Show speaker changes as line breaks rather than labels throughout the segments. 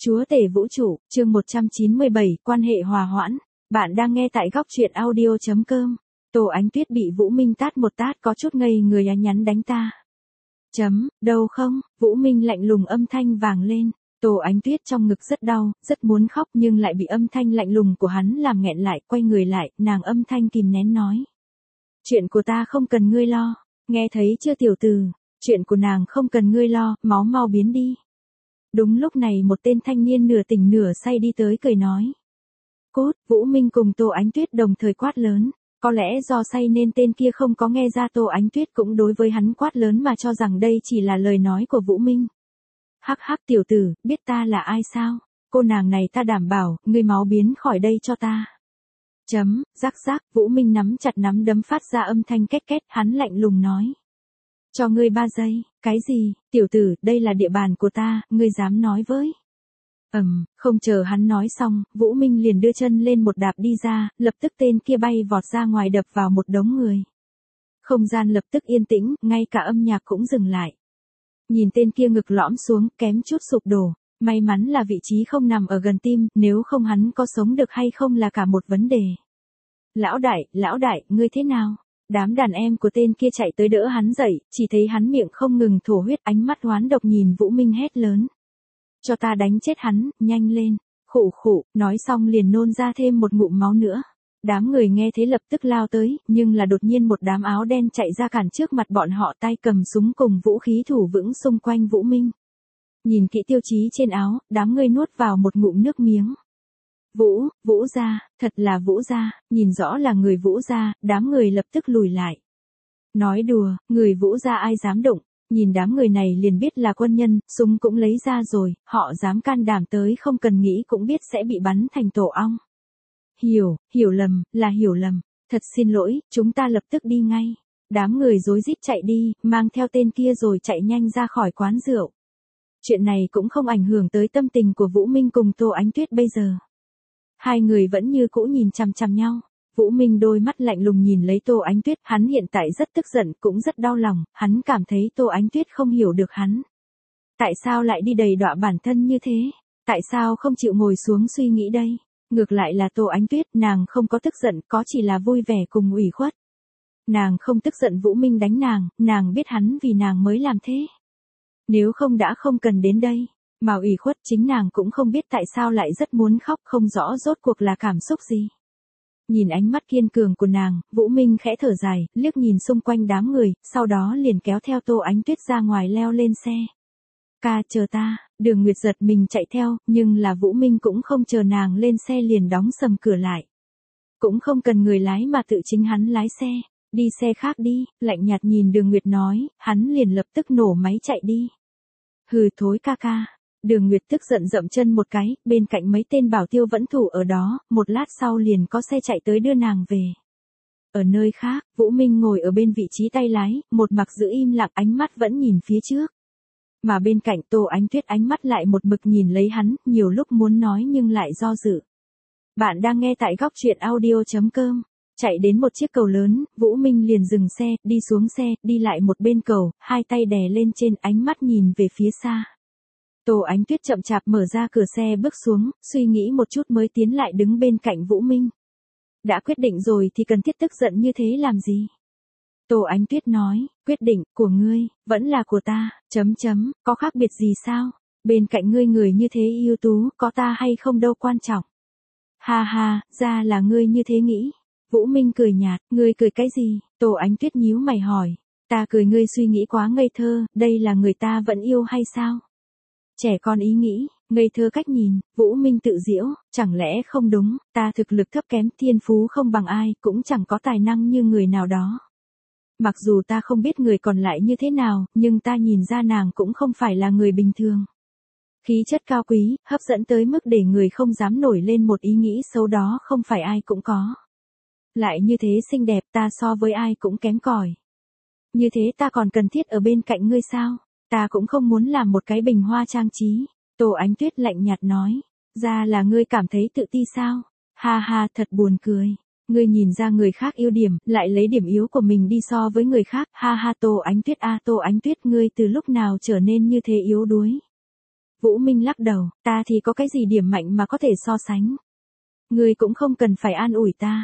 Chúa tể vũ trụ, chương 197, quan hệ hòa hoãn. Bạn đang nghe tại góc truyện audio.com. Tô Ánh Tuyết bị Vũ Minh tát một tát có chút ngây người nhắn đánh ta. Đâu không, Vũ Minh lạnh lùng âm thanh vàng lên. Tô Ánh Tuyết trong ngực rất đau, rất muốn khóc nhưng lại bị âm thanh lạnh lùng của hắn làm nghẹn lại, quay người lại, nàng âm thanh kìm nén nói. Chuyện của ta không cần ngươi lo, nghe thấy chưa tiểu tử, chuyện của nàng không cần ngươi lo, máu mau biến đi. Đúng lúc này một tên thanh niên nửa tỉnh nửa say đi tới cười nói. Cút, Vũ Minh cùng Tô Ánh Tuyết đồng thời quát lớn. Có lẽ do say nên tên kia không có nghe ra Tô Ánh Tuyết cũng đối với hắn quát lớn mà cho rằng đây chỉ là lời nói của Vũ Minh. Hắc hắc tiểu tử, biết ta là ai sao? Cô nàng này ta đảm bảo, ngươi máu biến khỏi đây cho ta. Rắc rắc, Vũ Minh nắm chặt nắm đấm phát ra âm thanh két két, hắn lạnh lùng nói. Cho ngươi 3 giây, cái gì, tiểu tử, đây là địa bàn của ta, ngươi dám nói với. Không chờ hắn nói xong, Vũ Minh liền đưa chân lên một đạp đi ra, lập tức tên kia bay vọt ra ngoài đập vào một đống người. Không gian lập tức yên tĩnh, ngay cả âm nhạc cũng dừng lại. Nhìn tên kia ngực lõm xuống, kém chút sụp đổ, may mắn là vị trí không nằm ở gần tim, nếu không hắn có sống được hay không là cả một vấn đề. Lão đại, ngươi thế nào? Đám đàn em của tên kia chạy tới đỡ hắn dậy, chỉ thấy hắn miệng không ngừng thổ huyết, ánh mắt oán độc nhìn Vũ Minh hét lớn. Cho ta đánh chết hắn, nhanh lên, khụ, nói xong liền nôn ra thêm một ngụm máu nữa. Đám người nghe thế lập tức lao tới, nhưng là đột nhiên một đám áo đen chạy ra cản trước mặt bọn họ, tay cầm súng cùng vũ khí thủ vững xung quanh Vũ Minh. Nhìn kỹ tiêu chí trên áo, đám người nuốt vào một ngụm nước miếng. Vũ gia, thật là Vũ gia, nhìn rõ là người Vũ gia, đám người lập tức lùi lại. Nói đùa, người Vũ gia ai dám đụng, nhìn đám người này liền biết là quân nhân, súng cũng lấy ra rồi, họ dám can đảm tới không cần nghĩ cũng biết sẽ bị bắn thành tổ ong. Hiểu lầm, thật xin lỗi, chúng ta lập tức đi ngay. Đám người rối rít chạy đi, mang theo tên kia rồi chạy nhanh ra khỏi quán rượu. Chuyện này cũng không ảnh hưởng tới tâm tình của Vũ Minh cùng Tô Ánh Tuyết bây giờ. Hai người vẫn như cũ nhìn chằm chằm nhau. Vũ Minh đôi mắt lạnh lùng nhìn lấy Tô Ánh Tuyết, hắn hiện tại rất tức giận, cũng rất đau lòng, hắn cảm thấy Tô Ánh Tuyết không hiểu được hắn. Tại sao lại đi đầy đọa bản thân như thế? Tại sao không chịu ngồi xuống suy nghĩ đây? Ngược lại là Tô Ánh Tuyết, nàng không có tức giận, có chỉ là vui vẻ cùng ủy khuất. Nàng không tức giận Vũ Minh đánh nàng biết hắn vì nàng mới làm thế. Nếu không đã không cần đến đây. Mà ủy khuất chính nàng cũng không biết tại sao lại rất muốn khóc, không rõ rốt cuộc là cảm xúc gì. Nhìn ánh mắt kiên cường của nàng, Vũ Minh khẽ thở dài, liếc nhìn xung quanh đám người, sau đó liền kéo theo Tô Ánh Tuyết ra ngoài leo lên xe. Ca chờ ta, Đường Nguyệt giật mình chạy theo, nhưng là Vũ Minh cũng không chờ nàng lên xe liền đóng sầm cửa lại. Cũng không cần người lái mà tự chính hắn lái xe, đi xe khác đi, lạnh nhạt nhìn Đường Nguyệt nói, hắn liền lập tức nổ máy chạy đi. Hừ thối ca. Đường Nguyệt tức giận dậm chân một cái, bên cạnh mấy tên bảo tiêu vẫn thủ ở đó, một lát sau liền có xe chạy tới đưa nàng về. Ở nơi khác, Vũ Minh ngồi ở bên vị trí tay lái, một mặc giữ im lặng, ánh mắt vẫn nhìn phía trước. Mà bên cạnh Tô Ánh Tuyết ánh mắt lại một mực nhìn lấy hắn, nhiều lúc muốn nói nhưng lại do dự. Bạn đang nghe tại góc truyện audio.com. Chạy đến một chiếc cầu lớn, Vũ Minh liền dừng xe, đi xuống xe, đi lại một bên cầu, hai tay đè lên trên, ánh mắt nhìn về phía xa. Tô Ánh Tuyết chậm chạp mở ra cửa xe bước xuống, suy nghĩ một chút mới tiến lại đứng bên cạnh Vũ Minh. Đã quyết định rồi thì cần thiết tức giận như thế làm gì? Tô Ánh Tuyết nói, quyết định của ngươi, vẫn là của ta, có khác biệt gì sao? Bên cạnh ngươi người như thế ưu tú, có ta hay không đâu quan trọng. Ha, ra là ngươi như thế nghĩ. Vũ Minh cười nhạt, ngươi cười cái gì? Tô Ánh Tuyết nhíu mày hỏi, ta cười ngươi suy nghĩ quá ngây thơ, đây là người ta vẫn yêu hay sao? Trẻ con ý nghĩ, ngây thơ cách nhìn, Vũ Minh tự giễu, chẳng lẽ không đúng, ta thực lực thấp kém, thiên phú không bằng ai, cũng chẳng có tài năng như người nào đó. Mặc dù ta không biết người còn lại như thế nào, nhưng ta nhìn ra nàng cũng không phải là người bình thường. Khí chất cao quý, hấp dẫn tới mức để người không dám nổi lên một ý nghĩ xấu đó không phải ai cũng có. Lại như thế xinh đẹp, ta so với ai cũng kém cỏi. Như thế ta còn cần thiết ở bên cạnh ngươi sao? Ta cũng không muốn làm một cái bình hoa trang trí. Tô Ánh Tuyết lạnh nhạt nói. Ra là ngươi cảm thấy tự ti sao? Ha, thật buồn cười. Ngươi nhìn ra người khác ưu điểm, lại lấy điểm yếu của mình đi so với người khác. Ha, Tô Ánh Tuyết Tô Ánh Tuyết, ngươi từ lúc nào trở nên như thế yếu đuối? Vũ Minh lắc đầu, ta thì có cái gì điểm mạnh mà có thể so sánh. Ngươi cũng không cần phải an ủi ta.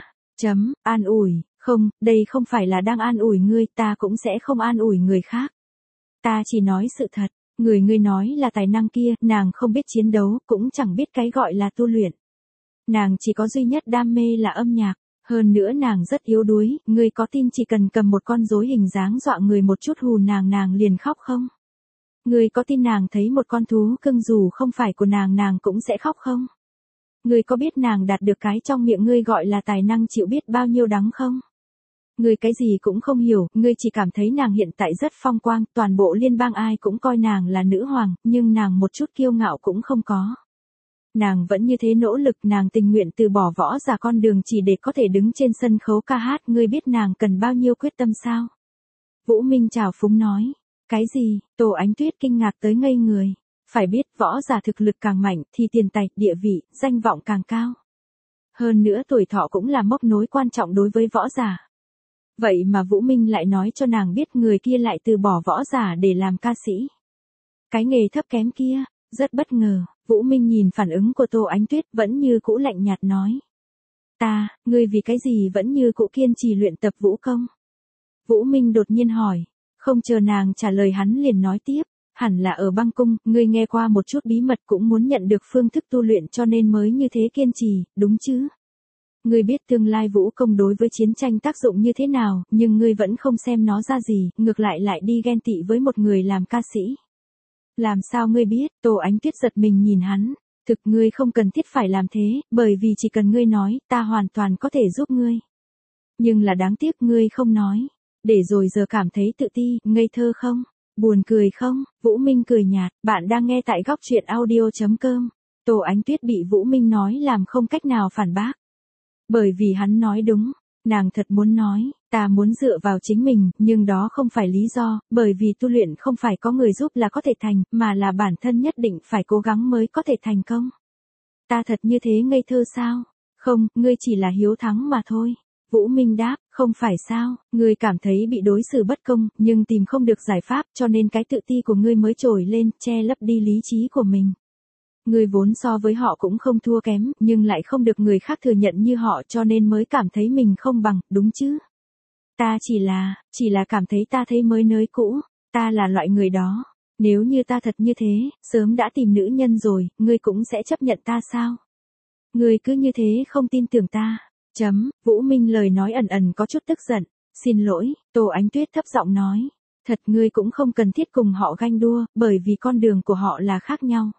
An ủi, không, đây không phải là đang an ủi ngươi, ta cũng sẽ không an ủi người khác. Ta chỉ nói sự thật, người ngươi nói là tài năng kia, nàng không biết chiến đấu, cũng chẳng biết cái gọi là tu luyện. Nàng chỉ có duy nhất đam mê là âm nhạc, hơn nữa nàng rất yếu đuối, ngươi có tin chỉ cần cầm một con rối hình dáng dọa người một chút hù nàng liền khóc không? Ngươi có tin nàng thấy một con thú cưng dù không phải của nàng cũng sẽ khóc không? Ngươi có biết nàng đạt được cái trong miệng ngươi gọi là tài năng chịu biết bao nhiêu đắng không? Ngươi cái gì cũng không hiểu, ngươi chỉ cảm thấy nàng hiện tại rất phong quang, toàn bộ liên bang ai cũng coi nàng là nữ hoàng, nhưng nàng một chút kiêu ngạo cũng không có. Nàng vẫn như thế nỗ lực, nàng tình nguyện từ bỏ võ giả con đường chỉ để có thể đứng trên sân khấu ca hát, ngươi biết nàng cần bao nhiêu quyết tâm sao? Vũ Minh trào phúng nói. Cái gì? Tô Ánh Tuyết kinh ngạc tới ngây người. Phải biết võ giả thực lực càng mạnh thì tiền tài, địa vị, danh vọng càng cao. Hơn nữa tuổi thọ cũng là mốc nối quan trọng đối với võ giả. Vậy mà Vũ Minh lại nói cho nàng biết người kia lại từ bỏ võ giả để làm ca sĩ. Cái nghề thấp kém kia, rất bất ngờ, Vũ Minh nhìn phản ứng của Tô Ánh Tuyết vẫn như cũ lạnh nhạt nói. Ngươi vì cái gì vẫn như cũ kiên trì luyện tập vũ công? Vũ Minh đột nhiên hỏi, không chờ nàng trả lời hắn liền nói tiếp, hẳn là ở băng cung, ngươi nghe qua một chút bí mật cũng muốn nhận được phương thức tu luyện cho nên mới như thế kiên trì, đúng chứ? Ngươi biết tương lai vũ công đối với chiến tranh tác dụng như thế nào, nhưng ngươi vẫn không xem nó ra gì, ngược lại đi ghen tị với một người làm ca sĩ. Làm sao ngươi biết? Tô Ánh Tuyết giật mình nhìn hắn, thực ngươi không cần thiết phải làm thế, bởi vì chỉ cần ngươi nói, ta hoàn toàn có thể giúp ngươi. Nhưng là đáng tiếc ngươi không nói, để rồi giờ cảm thấy tự ti, ngây thơ không? Buồn cười không? Vũ Minh cười nhạt, bạn đang nghe tại góc truyện audio.com. Tô Ánh Tuyết bị Vũ Minh nói làm không cách nào phản bác. Bởi vì hắn nói đúng, nàng thật muốn nói, ta muốn dựa vào chính mình, nhưng đó không phải lý do, bởi vì tu luyện không phải có người giúp là có thể thành, mà là bản thân nhất định phải cố gắng mới có thể thành công. Ta thật như thế ngây thơ sao? Không, ngươi chỉ là hiếu thắng mà thôi. Vũ Minh đáp, không phải sao, ngươi cảm thấy bị đối xử bất công, nhưng tìm không được giải pháp cho nên cái tự ti của ngươi mới trồi lên, che lấp đi lý trí của mình. Ngươi vốn so với họ cũng không thua kém, nhưng lại không được người khác thừa nhận như họ cho nên mới cảm thấy mình không bằng, đúng chứ? Ta chỉ là cảm thấy ta thấy mới nới cũ, ta là loại người đó. Nếu như ta thật như thế, sớm đã tìm nữ nhân rồi, ngươi cũng sẽ chấp nhận ta sao? Ngươi cứ như thế không tin tưởng ta. Vũ Minh lời nói ẩn có chút tức giận. Xin lỗi, Tô Ánh Tuyết thấp giọng nói. Thật ngươi cũng không cần thiết cùng họ ganh đua, bởi vì con đường của họ là khác nhau.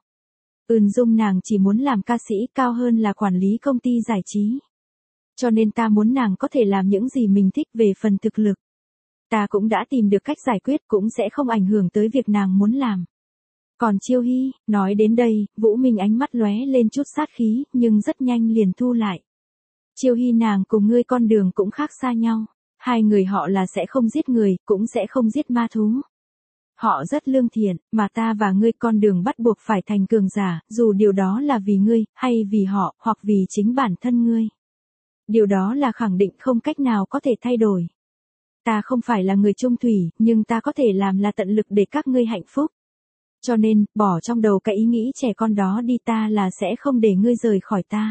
Dung nàng chỉ muốn làm ca sĩ cao hơn là quản lý công ty giải trí. Cho nên ta muốn nàng có thể làm những gì mình thích về phần thực lực. Ta cũng đã tìm được cách giải quyết cũng sẽ không ảnh hưởng tới việc nàng muốn làm. Còn Chiêu Hy, nói đến đây, Vũ Minh ánh mắt lóe lên chút sát khí, nhưng rất nhanh liền thu lại. Chiêu Hy nàng cùng ngươi con đường cũng khác xa nhau. Hai người họ là sẽ không giết người, cũng sẽ không giết ma thú. Họ rất lương thiện, mà ta và ngươi con đường bắt buộc phải thành cường giả, dù điều đó là vì ngươi, hay vì họ, hoặc vì chính bản thân ngươi. Điều đó là khẳng định không cách nào có thể thay đổi. Ta không phải là người chung thủy, nhưng ta có thể làm là tận lực để các ngươi hạnh phúc. Cho nên, bỏ trong đầu cái ý nghĩ trẻ con đó đi, ta là sẽ không để ngươi rời khỏi ta.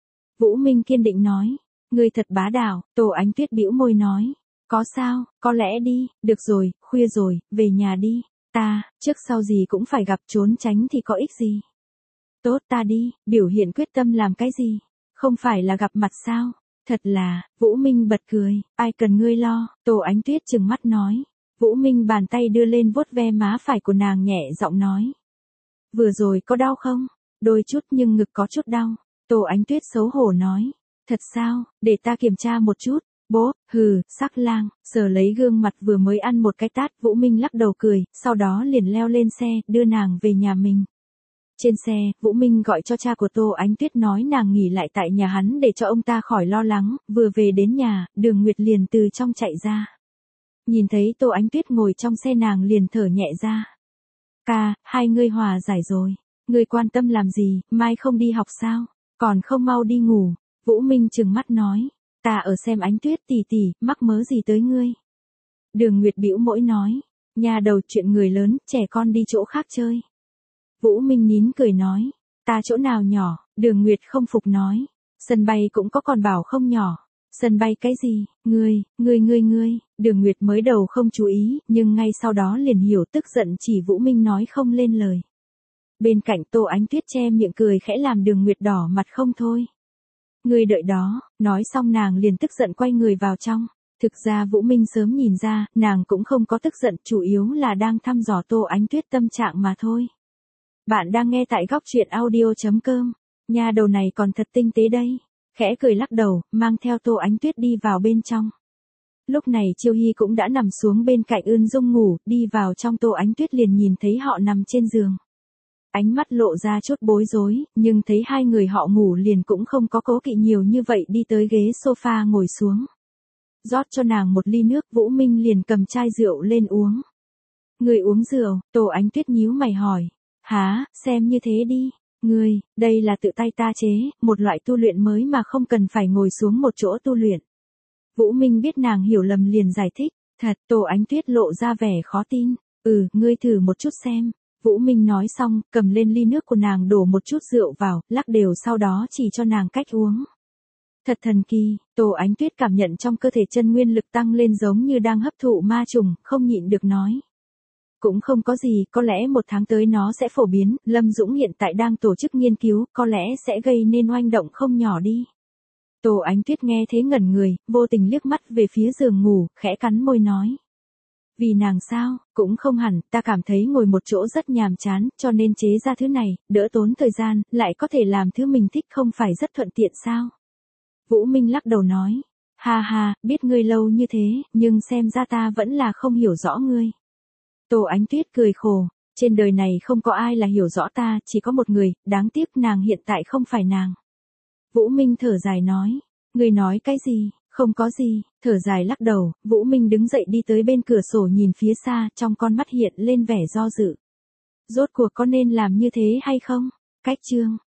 Vũ Minh kiên định nói, ngươi thật bá đạo. Tô Ánh Tuyết bĩu môi nói, có sao, có lẽ đi, được rồi, khuya rồi, về nhà đi. Ta, trước sau gì cũng phải gặp, trốn tránh thì có ích gì. Tốt, ta đi, biểu hiện quyết tâm làm cái gì? Không phải là gặp mặt sao? Thật là, Vũ Minh bật cười, ai cần ngươi lo. Tô Ánh Tuyết trừng mắt nói. Vũ Minh bàn tay đưa lên vuốt ve má phải của nàng nhẹ giọng nói. Vừa rồi có đau không? Đôi chút nhưng ngực có chút đau. Tô Ánh Tuyết xấu hổ nói. Thật sao, để ta kiểm tra một chút. Bố, sắc lang, sờ lấy gương mặt vừa mới ăn một cái tát, Vũ Minh lắc đầu cười, sau đó liền leo lên xe, đưa nàng về nhà mình. Trên xe, Vũ Minh gọi cho cha của Tô Ánh Tuyết nói nàng nghỉ lại tại nhà hắn để cho ông ta khỏi lo lắng, vừa về đến nhà, Đường Nguyệt liền từ trong chạy ra. Nhìn thấy Tô Ánh Tuyết ngồi trong xe nàng liền thở nhẹ ra. Ca, hai ngươi hòa giải rồi, ngươi quan tâm làm gì, mai không đi học sao, còn không mau đi ngủ. Vũ Minh trừng mắt nói, ta ở xem Ánh Tuyết tỷ tỷ, mắc mớ gì tới ngươi. Đường Nguyệt bĩu môi nói, nhà đầu chuyện người lớn, trẻ con đi chỗ khác chơi. Vũ Minh nín cười nói. Ta chỗ nào nhỏ, Đường Nguyệt không phục nói. Sân bay cũng có còn bảo không nhỏ. Sân bay cái gì, ngươi, Đường Nguyệt mới đầu không chú ý, nhưng ngay sau đó liền hiểu, tức giận chỉ Vũ Minh nói không lên lời. Bên cạnh Tô Ánh Tuyết che miệng cười khẽ làm Đường Nguyệt đỏ mặt không thôi. Ngươi đợi đó, nói xong nàng liền tức giận quay người vào trong. Thực ra Vũ Minh sớm nhìn ra, nàng cũng không có tức giận, chủ yếu là đang thăm dò Tô Ánh Tuyết tâm trạng mà thôi. Bạn đang nghe tại góc truyện audio.com. Nhà đầu này còn thật tinh tế đây. Khẽ cười lắc đầu, mang theo Tô Ánh Tuyết đi vào bên trong. Lúc này Chiêu Hy cũng đã nằm xuống bên cạnh Ưn Dung ngủ, đi vào trong Tô Ánh Tuyết liền nhìn thấy họ nằm trên giường. Ánh mắt lộ ra chút bối rối, nhưng thấy hai người họ ngủ liền cũng không có cố kỵ nhiều như vậy, đi tới ghế sofa ngồi xuống. Rót cho nàng một ly nước, Vũ Minh liền cầm chai rượu lên uống. Người uống rượu, Tô Ánh Tuyết nhíu mày hỏi. Hả, xem như thế đi. Ngươi, đây là tự tay ta chế, một loại tu luyện mới mà không cần phải ngồi xuống một chỗ tu luyện. Vũ Minh biết nàng hiểu lầm liền giải thích. Thật, Tô Ánh Tuyết lộ ra vẻ khó tin. Ngươi thử một chút xem. Vũ Minh nói xong, cầm lên ly nước của nàng đổ một chút rượu vào, lắc đều sau đó chỉ cho nàng cách uống. Thật thần kỳ, Tô Ánh Tuyết cảm nhận trong cơ thể chân nguyên lực tăng lên giống như đang hấp thụ ma trùng, không nhịn được nói. Cũng không có gì, có lẽ một tháng tới nó sẽ phổ biến, Lâm Dũng hiện tại đang tổ chức nghiên cứu, có lẽ sẽ gây nên oanh động không nhỏ đi. Tô Ánh Tuyết nghe thế ngẩn người, vô tình liếc mắt về phía giường ngủ, khẽ cắn môi nói. Vì nàng sao, cũng không hẳn, ta cảm thấy ngồi một chỗ rất nhàm chán, cho nên chế ra thứ này, đỡ tốn thời gian, lại có thể làm thứ mình thích, không phải rất thuận tiện sao? Vũ Minh lắc đầu nói. Ha ha, biết ngươi lâu như thế, nhưng xem ra ta vẫn là không hiểu rõ ngươi. Tô Ánh Tuyết cười khổ, trên đời này không có ai là hiểu rõ ta, chỉ có một người, đáng tiếc nàng hiện tại không phải nàng. Vũ Minh thở dài nói. Ngươi nói cái gì? Không có gì, thở dài lắc đầu, Vũ Minh đứng dậy đi tới bên cửa sổ nhìn phía xa, trong con mắt hiện lên vẻ do dự. Rốt cuộc có nên làm như thế hay không? Cách chương.